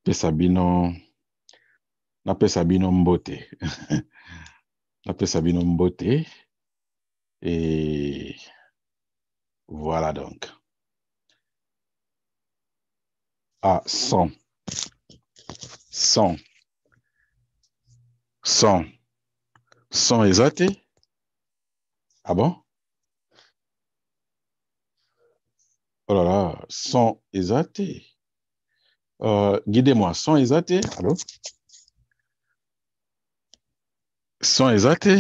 napesa bino mbote. Napesa bino mbote. Et voilà donc. Ah, son. Son. Son. Son exacté. Ah bon? Oh là là, son exacté. Guidez-moi, son exacté. Allô? Son exacté.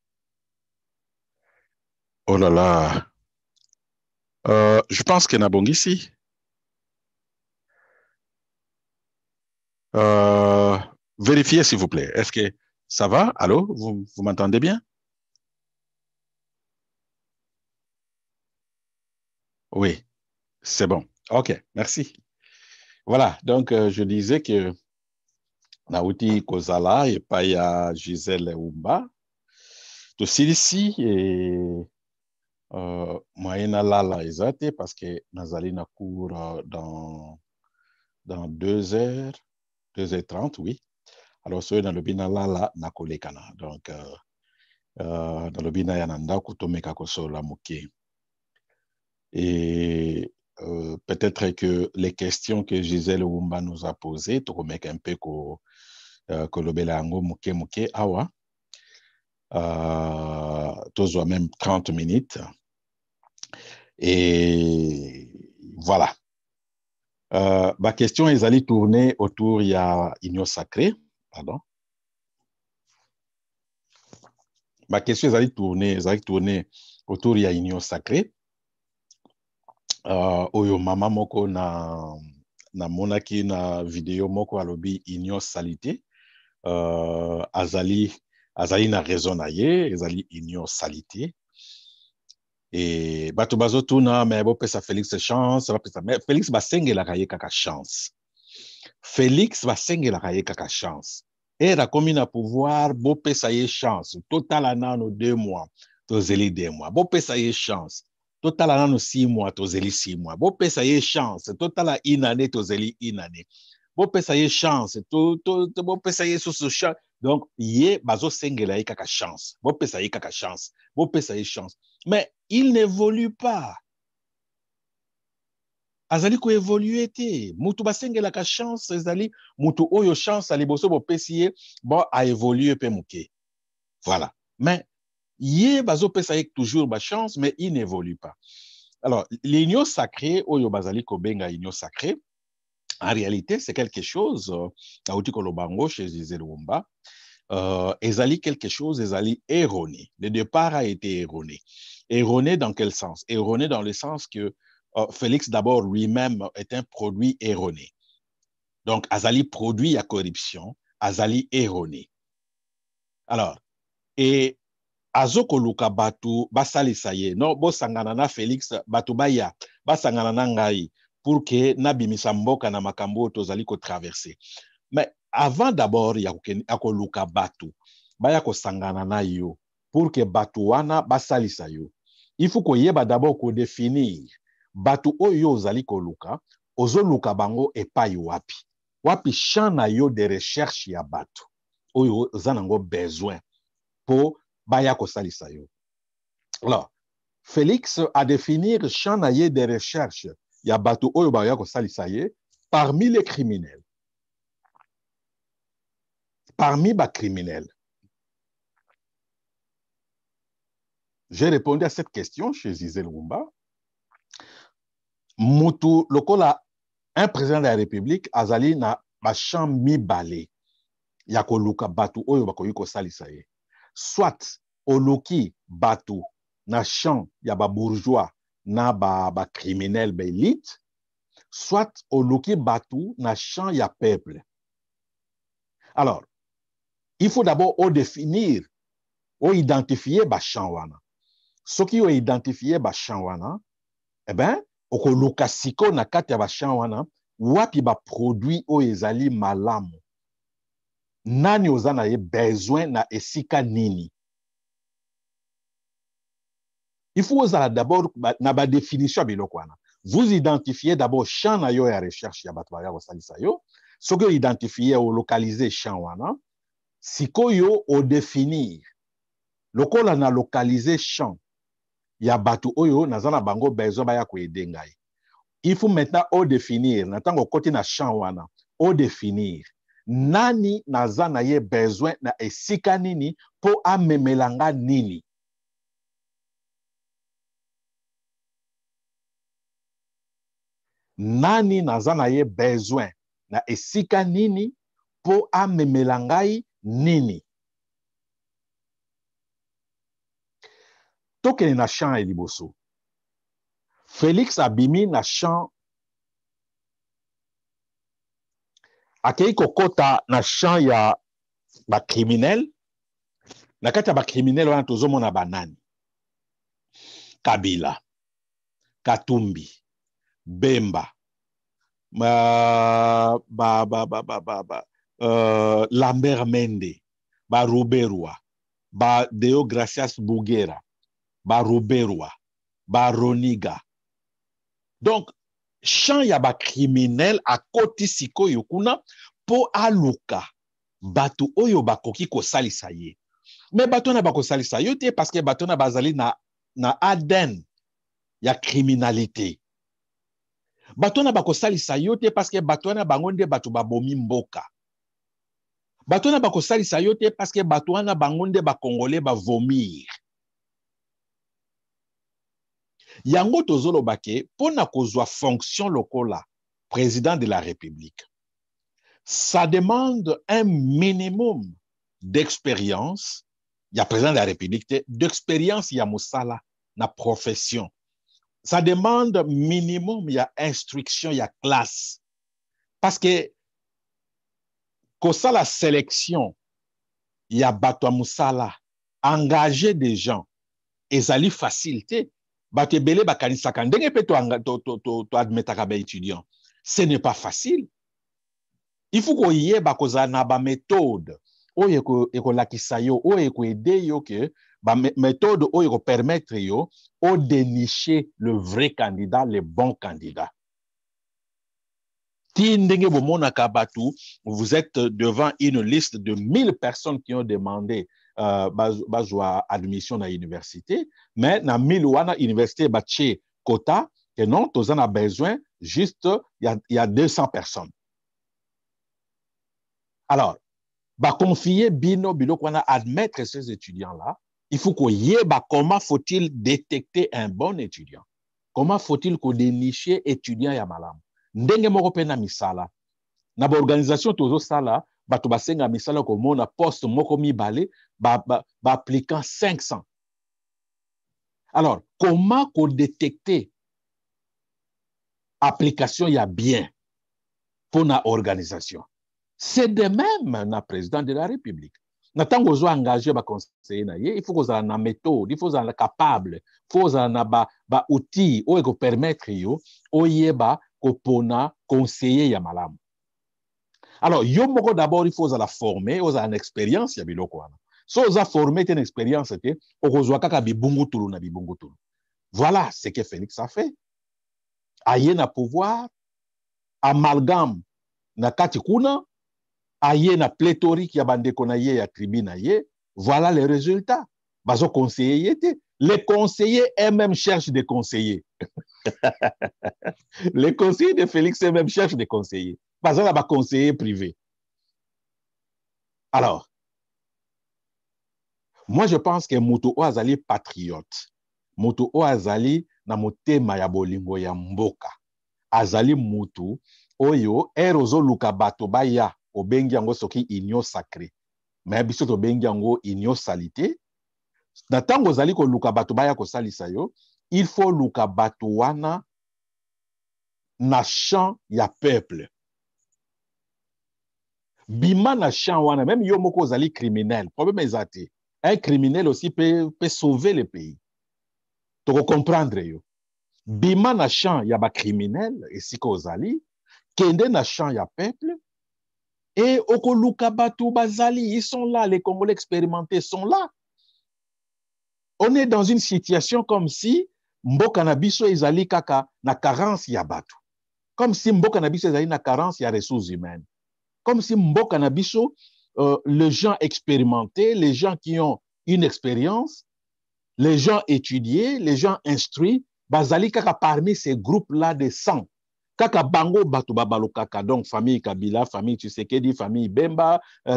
Oh là là. Je pense qu'il y en a bon ici. Vérifiez s'il vous plaît. Est-ce que ça va? Allô? Vous m'entendez bien? Oui, c'est bon. OK, merci. Voilà, donc je disais que Nauti Kozala et Paya Gisèle Oumba, de ici et Moyena Lala Ezate parce que Nazali na cours dans 2h30, oui. Alors, c'est dans le bina Lala na kolekana. Donc, dans le bina Yananda Kutomeka Kosola Muke. Et peut-être que les questions que Gisèle Oumba nous a posées, tu remets un peu que le belango muke awa, toujours même 30 minutes. Et voilà. Ma question est allée tourner autour, il y a Union Sacrée, pardon. Ma question est allée tourner autour, il y a Union Sacrée. Oyo mama moko na monaki na vidéo moko alobi Union Salité. Azali na raison na ye, azali Union Salité. Et bato bazotuna mais bo pesa Félix chance, mais Félix basengela kaye kaka chance. Félix basengela kaye kaka chance. Et la commune à pouvoir, bo pesa ye chance. Total anano 2 mois, tozeli 2 mois. Bo pesa ye chance. Total anano 6 mois, tozeli 6 mois. Bo pesa ye chance. Total a 1 année, tozeli 1 année. Bo pesa ye chance. Bo pesa ye sous chance. Donc, ye bazo sengela ye kaka chance. Bo pesa ye kaka chance. Bo pesa ye chance. Mais il n'évolue pas. Azali ko évoluer te. Mutu basengelaka chance, ezali mutu oyo chance ali boso bo pesiye, bon a évoluer pe muke. Voilà. Mais ye bazo pesa toujours ba chance, mais il n'évolue pas. Alors, l'union sacrée, oyo bazali ko benga union sacrée, en réalité, c'est quelque chose, nauti kolobango chez Gisèle Oumba, ezali quelque chose, ezali erroné. Le départ a été erroné. Erroné dans quel sens? Erroné dans le sens que Félix d'abord lui-même est un produit erroné. Donc, azali produit à corruption, azali erroné. Alors, et azoko luka batu basalisa ye, no bo sangana na Félix batu baya, basangana na ngai pour que nabimisa mboka na makambo tozali ko traverser. Mais avant d'abord ya ko luka batu, baya ko sangana na yo pour que batu wana basalisa yo. Il faut ko yeba d'abord ko définir batu oyo ozali ko luka, ozo luka bango epai wapi. Wapi champ na yo de recherche ya batu oyo zanango besoin pour baya ko salisa yo. Alors, Félix a défini champ na ye de recherche ya batu oyo baya ko salisa ye parmi les criminels. Parmi les criminels. J'ai répondu à cette question chez Gisèle Oumba. Mutu lokola un président de la République azali na bachamp mibale ya koluka batu oyo bakoki kosalisa ye. Soit oluki batu na champ ya ba bourgeois na ba criminel ba élite, soit oluki batu na champ ya peuple. Alors, il faut d'abord définir, identifier ba champ wana. Soki identifier ba champ wana, eh ben, okoluka siko na kati ya ba champ wana, wapi ba produit o ezali malamu. Nani ozana ye besoin na esika nini. Il faut d'abord na ba définition biloko wana. Vous identifiez d'abord champ na yo ya recherche ya bato ya salisa yo. Ce que identifié ou localisé champ wana, sikoyo au définir. Lokola na localisé champ, ya batu oyo nazana bango besoin ba ya koede ngai. Il faut maintenant au définir, natango koti na champ wana, au définir. Nani nazana ye besoin na esika nini po amemelanga nini. Nani nazana ye besoin na esika nini po amemelangai nini. Tokene na champ e liboso. Félix abimi na champ akei kokota na champ ya ba criminel. Na kati ya ba criminel wana tozomona banani. Kabila, Katumbi, Bemba, Lambert Mende, ba Ruberwa, ba Deo Gracias Bugera, ba Ruberwa, ba Roniga. Donc, champ ya ba criminel a koti sikoyo kuna po aluka batu oyo bakoki kosalisa ye. Mais bato na bakosalisa yo te parce que bato na bazali na ADN ya criminalité. Bato na bakosalisa yo te parce que bato na bango nde bato babomi mboka. Bato na bakosalisa yo te parce que bato na bango nde ba Congolais ba vomir. Yango tozolo bake pona kozwa fonction lokola président de la République. Ça demande un minimum d'expérience. Il y a président de la République, d'expérience, il y a moussala, na profession. Ça demande minimum, il y a instruction, il y a classe. Parce que, quand ça la sélection, il y a bato moussala, engager des gens, et ça li facilité. Bato belé bakanisa kandenge pe to admettre ka ba étudiant. Ce n'est pas facile. Il faut qu'on y ait bakozana ba méthode. Oyo eko lakisa yo, oyo eko aider yo ke ba méthode oyo eko permettre yo o dénicher le vrai candidat, le bon candidat. Ti ndenge bomona kabatu, vous êtes devant une liste de 1000 personnes qui ont demandé bazwa admission à l'université, mais na 1000 wana université bache quota que non, tozan a besoin juste il y a 200 personnes. Alors, confier bino biloko wana admettre ces étudiants-là, il faut qu'on y ait comment faut-il détecter un bon étudiant? Comment faut-il qu'on dénicher étudiant ya malam? Ndenge moko pe na misala. Na ba organisation tozo sala, bato basenga misala ko mona poste moko mibale, appliquant 500. Alors, comment qu'on détecter application ya bien pour na organisation? C'est de même na président de la République. Natango ozo engagé ba conseiller na ye, il faut qu'on ait na méthode, il faut qu'on ait capable, il faut qu'on ait ba outil ou ko permettre yo oyeba ko pona conseiller ya malamu. Alors, yo moko d'abord il faut qu'on la former, on a une expérience ya biloko wana. So oza former une expérience te, okozwa kaka bibungu tulu na bibungu tulu. Voilà ce que Félix a fait. Aye na pouvoir, amalgame na kati kuna, aye na pléthorique ya bandeko na ye ya tribu na ye, voilà les résultats. Bazo conseiller yete. Les conseillers eux-mêmes cherchent des conseillers. Les conseillers de Félix eux-mêmes cherchent des conseillers. Bazo la ba conseiller privé. Alors, moi je pense que Mutu o azali patriote. Mutu o azali na motema ya bolingo ya mboka. Azali mutu oyo erozo luka bato baya obengi yango soki union sacrée. Mais biso to bengi yango union salité. Na tango zali ko luka bato baya ko salisa yo, il faut luka bato wana na champ ya peuple. Bima na champ wana, même yo moko zali criminel, problème ezate. Un criminel aussi peut sauver le pays. To comprendre yo. Bima na champ ya ba criminel esiko zali, kende na champ ya peuple. Et okoluka bato bazali, ils sont là, les Congolais expérimentés sont là. On est dans une situation comme si mboka na biso ezali kaka na carence ya bato. Comme si mboka na biso ezali na carence ya ressources humaines. Comme si mboka na biso, les gens expérimentés, les gens qui ont une expérience, les gens étudiés, les gens instruits, bazali kaka parmi ces groupes-là de 100. Kaka bango batu babalo kaka, donc famille Kabila, famille Tshisekedi, famille Bemba,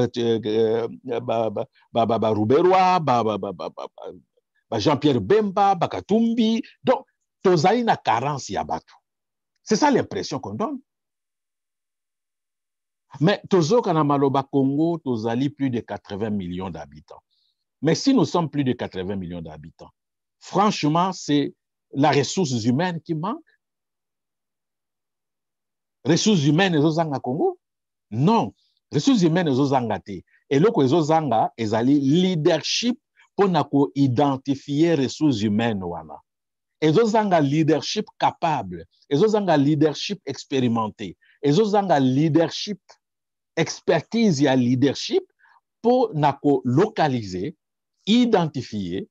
Rouberwa, Jean-Pierre Bemba, Bakatumbi. Donc, tozali na carence ya batu. C'est ça l'impression qu'on donne. Mais tozoka na maloba Congo, tozali plus de 80 millions d'habitants. Mais si nous sommes plus de 80 millions d'habitants, franchement, c'est la ressource humaine qui manque. Ressources humaines ezozanga Congo? Non. Ressources humaines ezozanga te. Et loko ezozanga ezali leadership pour nako identifier ressources humaines wana. Ezozanga leadership capable. Ezozanga leadership expérimenté. Ezozanga leadership expertise ya leadership pour nako localiser, identifier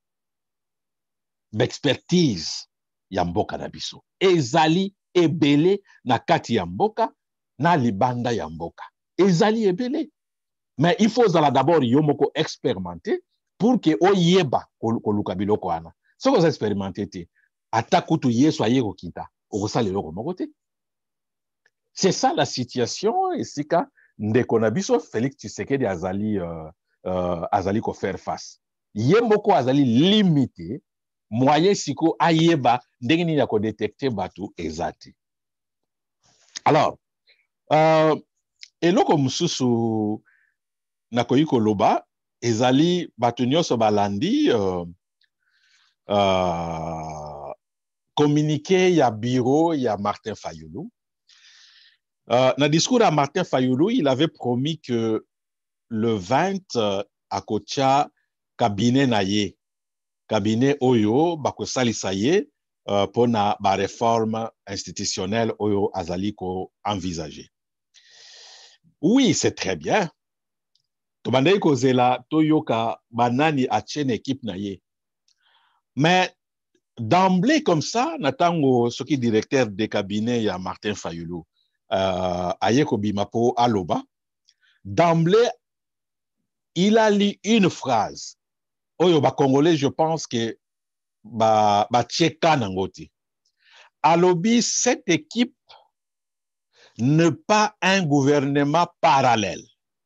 l'expertise ya mboka na biso. Ezali ebele na kati ya mboka na libanda ya mboka. Ezali ebele. Mais il faut d'abord yo moko expérimenter pour que oyeba koluka biloko wana. Ce que vous expérimentez te, ata kutu yeso ayeko kita, okosala eloko moko te. C'est ça la situation esika ndeko na biso Félix Tshisekedi azali ko faire face. Ye moko azali limité moyen siko ayeba ndenge nini ya ko détecter batu ezati. Alors, eloko mususu nakoyi koloba ezali batu nyonso balandi communiqué ya bureau ya Martin Fayulu. Dans le discours à Martin Fayulu, il avait promis que le 20 à Kocha cabinet naye, cabinet Oyo, bakosali saye pour na ba réforme institutionnelle Oyo azaliko envisagée. Oui, c'est très bien. Tobandei kozela toyoka banani a chaîne équipe naye. Mais d'emblée comme ça, natango soki directeur des cabinets ya Martin Fayulu. Ayeko Bimapo Aloba, d'emblée, il a lu une phrase. Oyo ba Congolais, je pense que ba tcheka nangoti. Alobi, cette équipe n'est pas un gouvernement parallèle.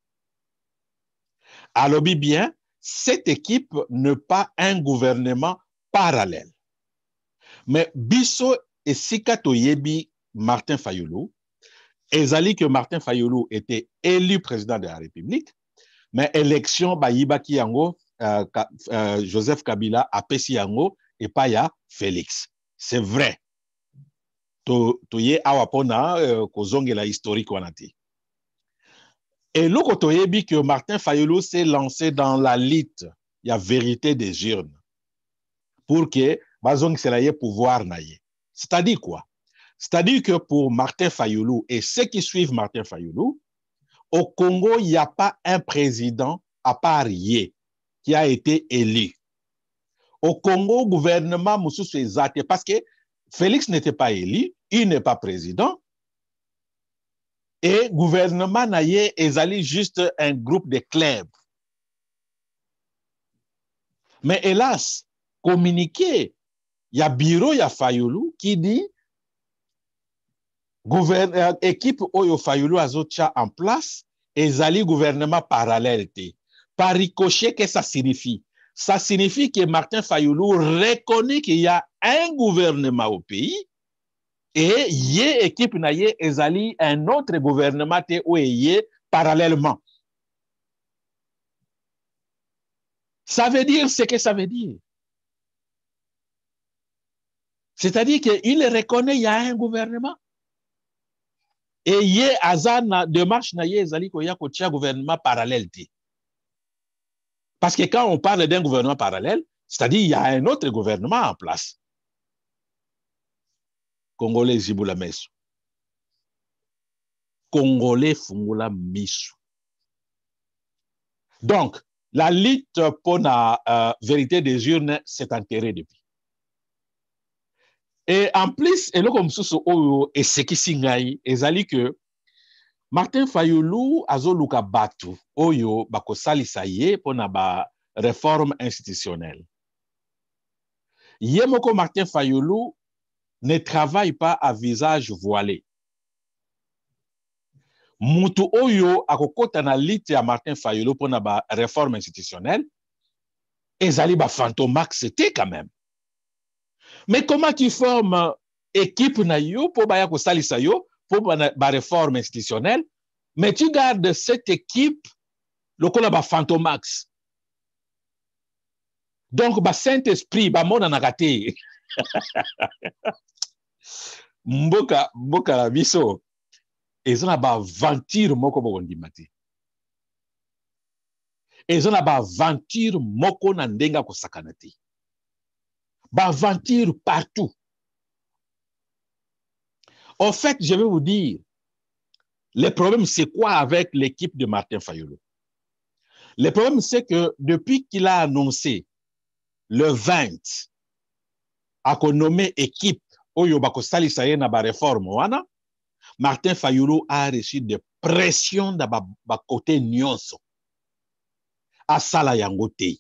Alobi bien, cette équipe n'est pas un gouvernement parallèle. Mais biso et Sikato Yebi Martin Fayulu, ezali que Martin Fayulu était élu président de la République, mais élection Bayibaki Yango, Joseph Kabila a pesi Yango et pas ya Félix. C'est vrai. Toye awapona kozonge la historique wanati. Et l'autre toyebi que Martin Fayulu s'est lancé dans la lutte, il y a vérité des urnes, pour que bazong selaye pouvoir naye. C'est-à-dire quoi? C'est-à-dire que pour Martin Fayulu et ceux qui suivent Martin Fayulu, au Congo, il n'y a pas un président à part Yé qui a été élu. Au Congo, le gouvernement Moussous Ezate, parce que Félix n'était pas élu, il n'est pas président, et le gouvernement Naye est juste un groupe de clubs. Mais hélas, communiqué, il y a bureau, il y a Fayulu qui dit équipe Oyo Fayulu Azocha en place, ezali gouvernement parallèle. Par ricochet, qu'est-ce que ça signifie? Ça signifie que Martin Fayulu reconnaît qu'il y a un gouvernement au pays et yé équipe naye ezali un autre gouvernement te ou yé parallèlement. Ça veut dire ce que ça veut dire. C'est-à-dire qu'il reconnaît qu'il y a un gouvernement. Et yé azana démarche na yé ezali ko ya ko tia gouvernement parallèle. Parce que quand on parle d'un gouvernement parallèle, c'est-à-dire qu'il y a un autre gouvernement en place. Congolais Zibula Mesu. Congolais Fungula Misu. Donc, la lutte pour la vérité des urnes s'est enterrée depuis. Et en plus, et là comme ça, et ce qui s'ingaille, ezali que Martin Fayulu azoluka batu oyo bakosalisa ye pona ba réforme institutionnelle. Yemoko Martin Fayulu ne travaille pas à visage voilé. Mutu oyo akokota na lite ya Martin Fayulu pona ba réforme institutionnelle, ezali ba fantomax c'était quand même. Mais comment tu formes équipe na yo pour baya kosalisa yo pour ba réforme institutionnelle, mais tu gardes cette équipe lokola ba fantomax. Donc ba Saint-Esprit ba mona na kate. Mboka la biso ezana ba aventure moko bokondima te. Ezana ba aventure moko na ndenga kosakana te. Ba aventure partout. En fait, je vais vous dire, le problème, c'est quoi avec l'équipe de Martin Fayulu? Le problème, c'est que depuis qu'il a annoncé le 20, à qu'on nommé équipe Oyo Bakosali Saye na ba réforme wana, Martin Fayulu a reçu des pressions dans ba côté nyonso. Asala yango te.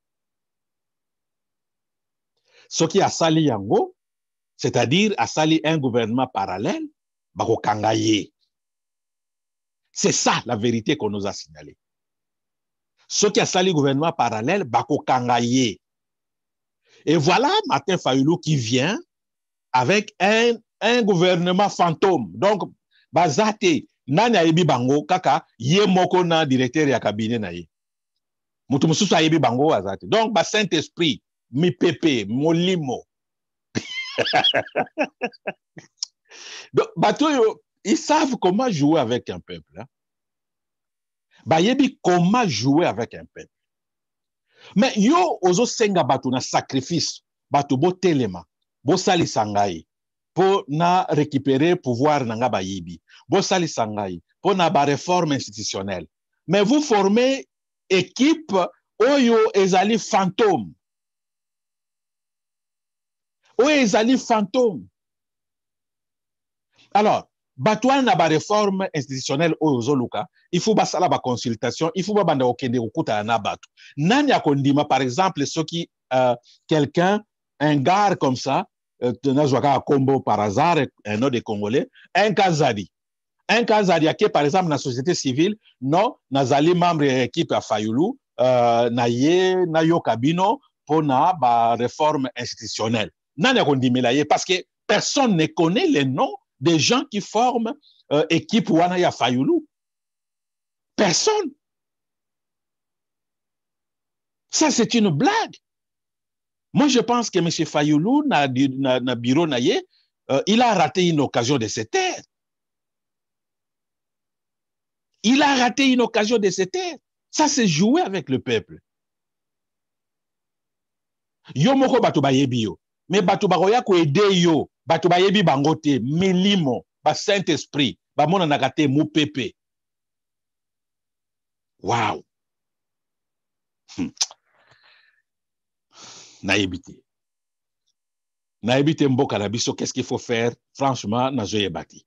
Ce qui a sali yango, c'est-à-dire asali un gouvernement parallèle, bako kangaye. C'est ça la vérité qu'on nous a signalé. Ce qui a sali gouvernement parallèle, bako kangaye. Et voilà Martin Fayulu qui vient avec un gouvernement fantôme. Donc, bazate, nani ayebi bango, kaka, ye moko na directeur ya cabinet na ye. Mutu mususu ayebi bango azate. Donc, ba Saint-Esprit, mi pepe, molimo. Donc, batoyo, ils savent comment jouer avec un peuple. Hein? Ba yebi comment jouer avec un peuple. Mais yo, ozo senga bato na sacrifice, bato bo telema, bo sali sangai. Pour na récupérer pouvoir nanga bayibi. Bo sali sangai, pour na ba réforme institutionnelle. Mais vous formez équipe oyo ezali fantôme. Oyo ezali fantôme. Alors, batouan na ba réforme institutionnelle oyo zoluka, il faut basala ba consultation, il faut ba banda okende okuta na batu. Nani akondima par exemple ceux qui quelqu'un un gars comme ça à Combo par hasard, un autre des Congolais, un Kazadi. Un Kazadi qui est par exemple dans la société civile, non, Nazali membre de l'équipe à Fayulu, na yo kabino pour na ba réforme institutionnelle. Nani a parce que personne ne connaît les noms des gens qui forment équipe wana ya Fayulu. Personne. Ça, c'est une blague. Moi, je pense que M. Fayulu, na bureau naye, il a raté une occasion de se taire. Il a raté une occasion de se taire. Ça, c'est jouer avec le peuple. Yo moko bato bayebi yo. Mais bato baroya ko ede yo. Bato bayebi bangote, milimo, ba Saint-Esprit, ba mona nakate mu pepe. Wow. Naïbité. Naïbité mboka na biso, qu'est-ce qu'il faut faire? Franchement, na zoye bati.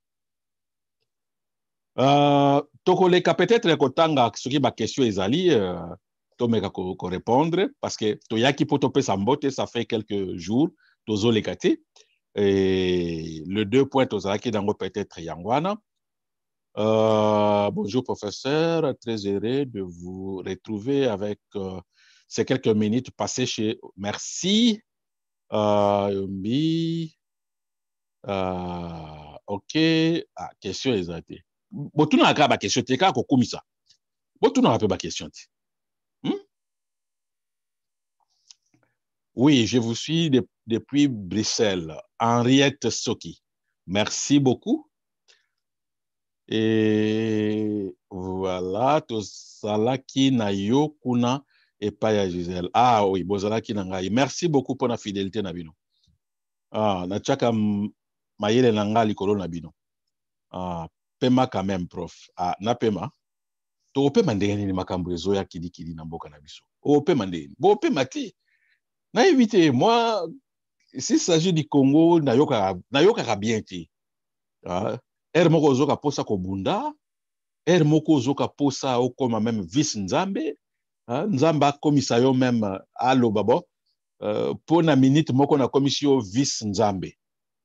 Tokoleka peut-être kotanga soki ba question ezali tomeka ko répondre parce que toyaki po topé sambote ça fait quelques jours tozo lekate et le 2 points tozalaki dango peut-être yangwana. Bonjour professeur, très heureux de vous retrouver avec ces quelques minutes passées chez... Merci. Ok. Ah, question exacte. Botuna aka ba question te ka ko kumisa. Botuna aka ba question te. Oui, je vous suis depuis Bruxelles. Henriette Soki. Merci beaucoup. Et voilà, Tosalaki Nayo Kuna et Paya Gisèle. Ah oui, Bozalaki Nangai. Merci beaucoup pour la fidélité Nabino. Ah, Nachaka Mayele Nangali Kolo Nabino. Ah, Pema quand même, prof. Ah, na Pema. To Pema ndeni ni makambuezo ya kidi Namboka Nabiso. O Pema ndeni. Bo Pema ti. Na éviter, moi, s'il s'agit du Congo, Nayoka bien ti. Ah, moko ozoka posa kobunda, moko ozoka posa okoma même vice nzambe, nzambe akomisa yo même aloba bo, po na minute moko na komisi yo vice nzambe.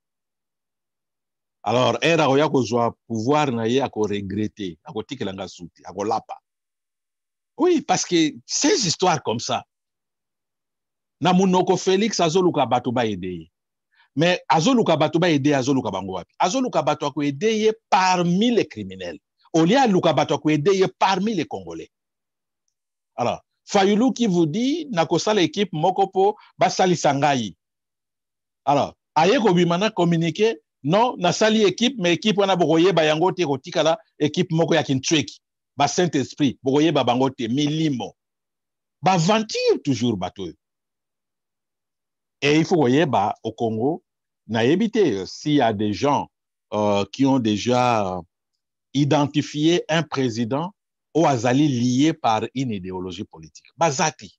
Alors, akoya kozwa pouvoir na ye akoregrete, akotikelanga suti, akolapa. Oui, parce que ces histoires comme ça, na munoko Félix azoluka bato ba aider. Mais azoluka bato ba aider, azoluka bango wapi? Azoluka bato ako aider parmi les criminels. Olia luka bato ako aider parmi les Congolais. Alors, Fayulu qui vous dit nakosa l'équipe mokopo basali sangai. Alors, aye ko bimana communiquer non nasali équipe mais équipe wana bokoye ba yango te kotikala équipe moko ya Kintsweki. Ba Saint-Esprit bokoye ba bango te milimo. Ba ventir toujours bato. Et il faut voyer au Congo, s'il y a des gens qui ont déjà identifié un président au Azali lié par une idéologie politique. Bazati.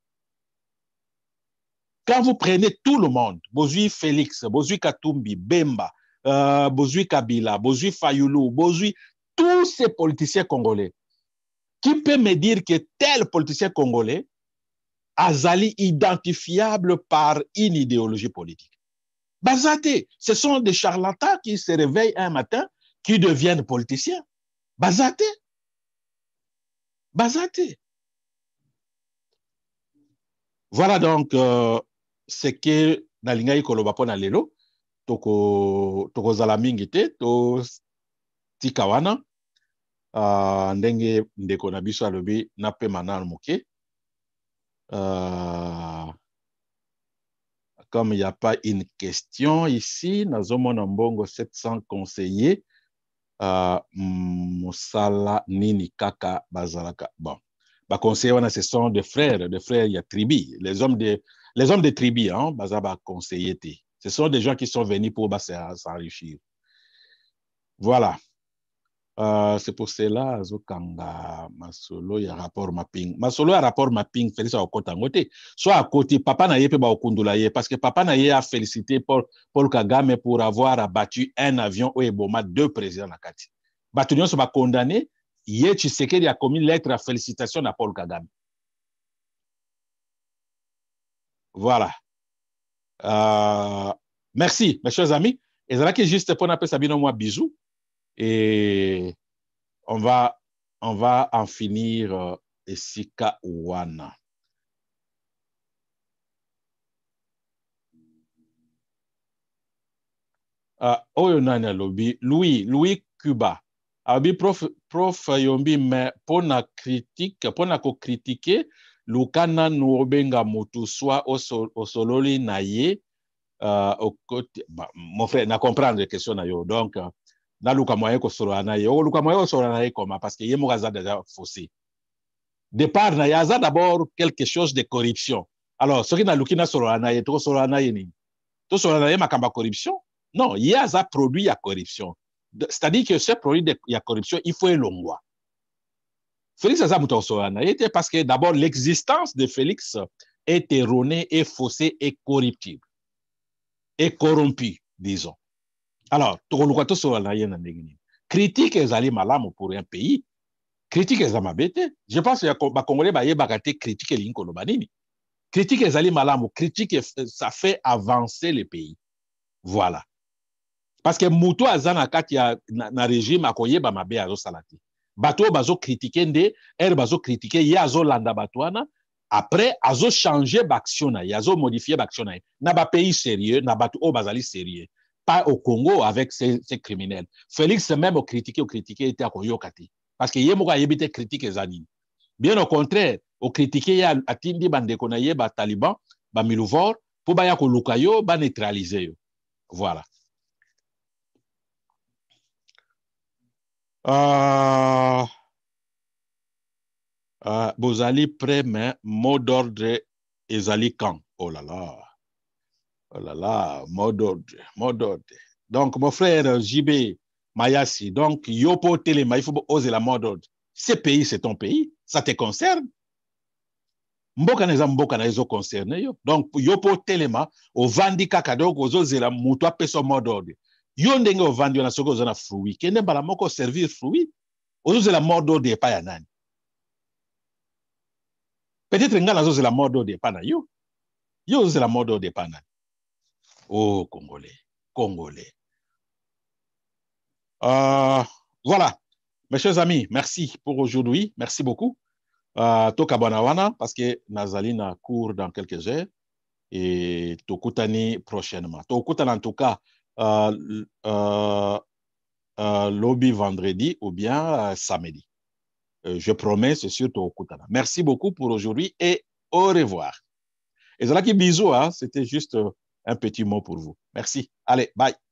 Quand vous prenez tout le monde, Bozui Félix, Bozui Katumbi, Bemba, Bozui Kabila, Bozui Fayulu, Bozui, tous ces politiciens congolais, qui peut me dire que tel politicien congolais Azali identifiable par une idéologie politique? Bazate, ce sont des charlatans qui se réveillent un matin, qui deviennent politiciens. Bazate. Bazate. Voilà donc ce que Nalingai Kolobapo na lelo, toko zalamingi te, to tikawana, ndenge ndeko na biso alobi na pe manal moke. Comme il n'y a pas une question ici, nous avons un bongo 700 conseillers. Moussala Nini Kaka Bazalaka. Bon, bah conseillers, ce sont des frères, il y a tribu, les hommes de tribu, hein, Bazaba conseiller. Ce sont des gens qui sont venus pour s'enrichir. Voilà. C'est pour cela, Zokanga, Masolo, il y a rapport mapping. Masolo, il y a rapport mapping, Félix à côté. Soit à côté, papa n'a pas okundulaye, parce que papa n'a a félicité Paul Kagame pour avoir abattu un avion au Eboma, 2 présidents na kati. Batunion se va condamner, Yé Tshisekedi a commis lettre à félicitation à Paul Kagame. Voilà. Merci, mes chers amis. Et c'est là que juste pour appeler Sabino, moi, bisous. Et on va en finir Esika Wana. Oyo nani alobi Louis Cuba. Abi prof Yombi mais pour na ko critiquer lukana nuobenga mutu soit au sololi na ye au côté mon frère na comprendre la question na yo donc na luka moyen ko solana ye o luka moyen ko solana ye comment parce que ye mokaza déjà faussé départ na yaza d'abord quelque chose de corruption alors ce qui na lukina solana ye to solana ye ni to solana ye makamba corruption non yaza produit ya corruption c'est-à-dire que ce produit de ya corruption il faut elongwa Félix aza muto solana ye parce que d'abord l'existence de Félix est erronée et faussée et corruptible et corrompu disons. Alors, critique ezali malamu pour un pays, critique ezamabete. Je pense que les Congolais bagate critique l'inko banini. Critique ezali malamu, critique ça fait avancer le pays. Voilà. Parce que muto azana kati na régime akoye ba mabe azo salati. Bato bazo critiquer nde, bazo critiquer ye azo landa batwana. Après, azo changer d'action na, azo modifier d'action na. Na ba pays sérieux, na bato o bazali sérieux. Pas au Congo avec ces criminels. Félix même au critiquer était à Koyokati. Parce que Yemoka yebite critique Zanine. Bien au contraire, au critiquer ya atindi bandeko na ye ba taliban, ba milouvor, pour ba ya ko lukayo, ba neutraliser yo. Voilà. Bozali prêt, mais mot d'ordre ezali quand? Oh là là. Oh là là, mot d'ordre. Donc, mon frère JB Mayassi, donc, Yopo Telema, il faut oser la mot d'ordre. Ce pays, c'est ton pays, ça te concerne. Mboka neza mboka na ezo concerné yo. Donc, Yopo Telema, au Vandi Kakadok, aux autres, la moutoua peso mot d'ordre. Yo ndenge ovandi na soko ozana fruit. Kende mbala moko servir fruit. Ozozela mort d'ordre epai ya nani. Peut-être nga nazozela mort d'ordre epai na yo. Yo ozozela mort d'ordre epai nani. Oh, Congolais. Congolais. Voilà. Mes chers amis, merci pour aujourd'hui. Merci beaucoup. Toka Bonawana, parce que Nazali na cours dans quelques heures. Et Tokutani prochainement. Tokutani en tout cas lobby vendredi ou bien samedi. Je promets, c'est sûr Tokutana. Merci beaucoup pour aujourd'hui et au revoir. Et Zalaki bisous, hein, c'était juste un petit mot pour vous. Merci. Allez, bye.